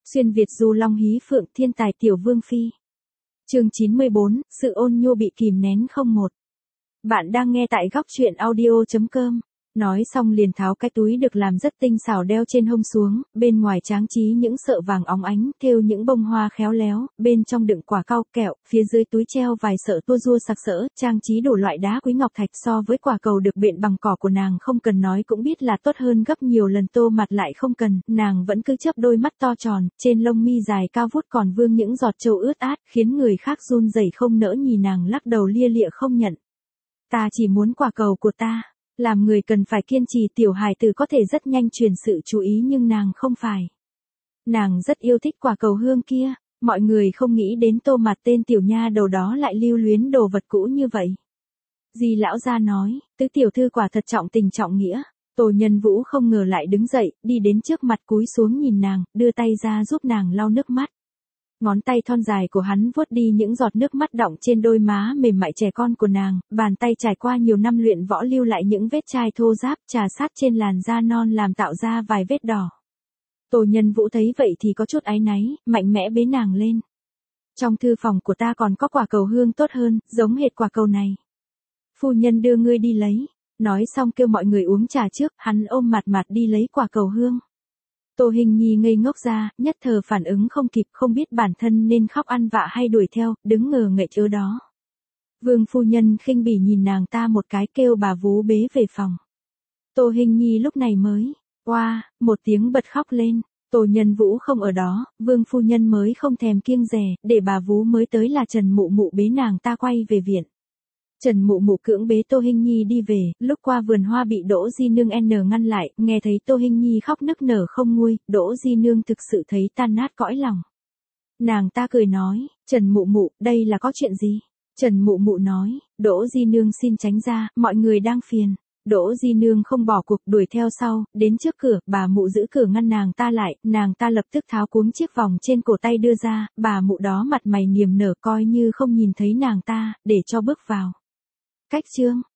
Xuyên Việt du long hí phượng thiên tài tiểu vương phi. Chương 94, sự ôn nhu bị kìm nén không một. Bạn đang nghe tại góc truyện audio.com. Nói xong liền tháo cái túi được làm rất tinh xảo đeo trên hông xuống, bên ngoài tráng trí những sợi vàng óng ánh, thêu những bông hoa khéo léo, bên trong đựng quả cau kẹo, phía dưới túi treo vài sợi tua rua sặc sỡ, trang trí đủ loại đá quý ngọc thạch. So với quả cầu được biện bằng cỏ của nàng không cần nói cũng biết là tốt hơn gấp nhiều lần. Tô Mặt lại không cần, nàng vẫn cứ chớp đôi mắt to tròn, trên lông mi dài cao vút còn vương những giọt châu ướt át, khiến người khác run rẩy không nỡ nhìn nàng lắc đầu lia lịa không nhận. Ta chỉ muốn quả cầu của ta. Làm người cần phải kiên trì, tiểu hài tử có thể rất nhanh truyền sự chú ý nhưng nàng không phải. Nàng rất yêu thích quả cầu hương kia, mọi người không nghĩ đến Tô Mặt tên tiểu nha đầu đó lại lưu luyến đồ vật cũ như vậy. Di lão gia nói, tứ tiểu thư quả thật trọng tình trọng nghĩa. Tô Nhân Vũ không ngờ lại đứng dậy, đi đến trước mặt cúi xuống nhìn nàng, đưa tay ra giúp nàng lau nước mắt. Ngón tay thon dài của hắn vuốt đi những giọt nước mắt đọng trên đôi má mềm mại trẻ con của nàng, bàn tay trải qua nhiều năm luyện võ lưu lại những vết chai thô ráp trà sát trên làn da non làm tạo ra vài vết đỏ. Tô Nhân Vũ thấy vậy thì có chút áy náy, mạnh mẽ bế nàng lên. Trong thư phòng của ta còn có quả cầu hương tốt hơn, giống hệt quả cầu này. Phu nhân đưa ngươi đi lấy. Nói xong kêu mọi người uống trà trước, hắn ôm mặt đi lấy quả cầu hương. Tô Hình Nhi ngây ngốc ra, nhất thời phản ứng không kịp, không biết bản thân nên khóc ăn vạ hay đuổi theo, đứng ngờ ngậy ở đó. Vương phu nhân khinh bỉ nhìn nàng ta một cái, kêu bà vú bế về phòng. Tô Hình Nhi lúc này mới, oa, một tiếng bật khóc lên. Tô Nhân Vũ không ở đó, vương phu nhân mới không thèm kiêng dè, để bà vú mới tới là Trần Mụ Mụ bế nàng ta quay về viện. Trần Mụ Mụ cưỡng bế Tô Hình Nhi đi về, lúc qua vườn hoa bị Đỗ Di Nương ngăn lại, nghe thấy Tô Hình Nhi khóc nức nở không nguôi, Đỗ Di Nương thực sự thấy tan nát cõi lòng. Nàng ta cười nói, Trần Mụ Mụ, đây là có chuyện gì? Trần Mụ Mụ nói, Đỗ Di Nương xin tránh ra, mọi người đang phiền. Đỗ Di Nương không bỏ cuộc đuổi theo sau, đến trước cửa, bà Mụ giữ cửa ngăn nàng ta lại, nàng ta lập tức tháo cuống chiếc vòng trên cổ tay đưa ra, bà Mụ đó mặt mày niềm nở coi như không nhìn thấy nàng ta, để cho bước vào. Cách chương,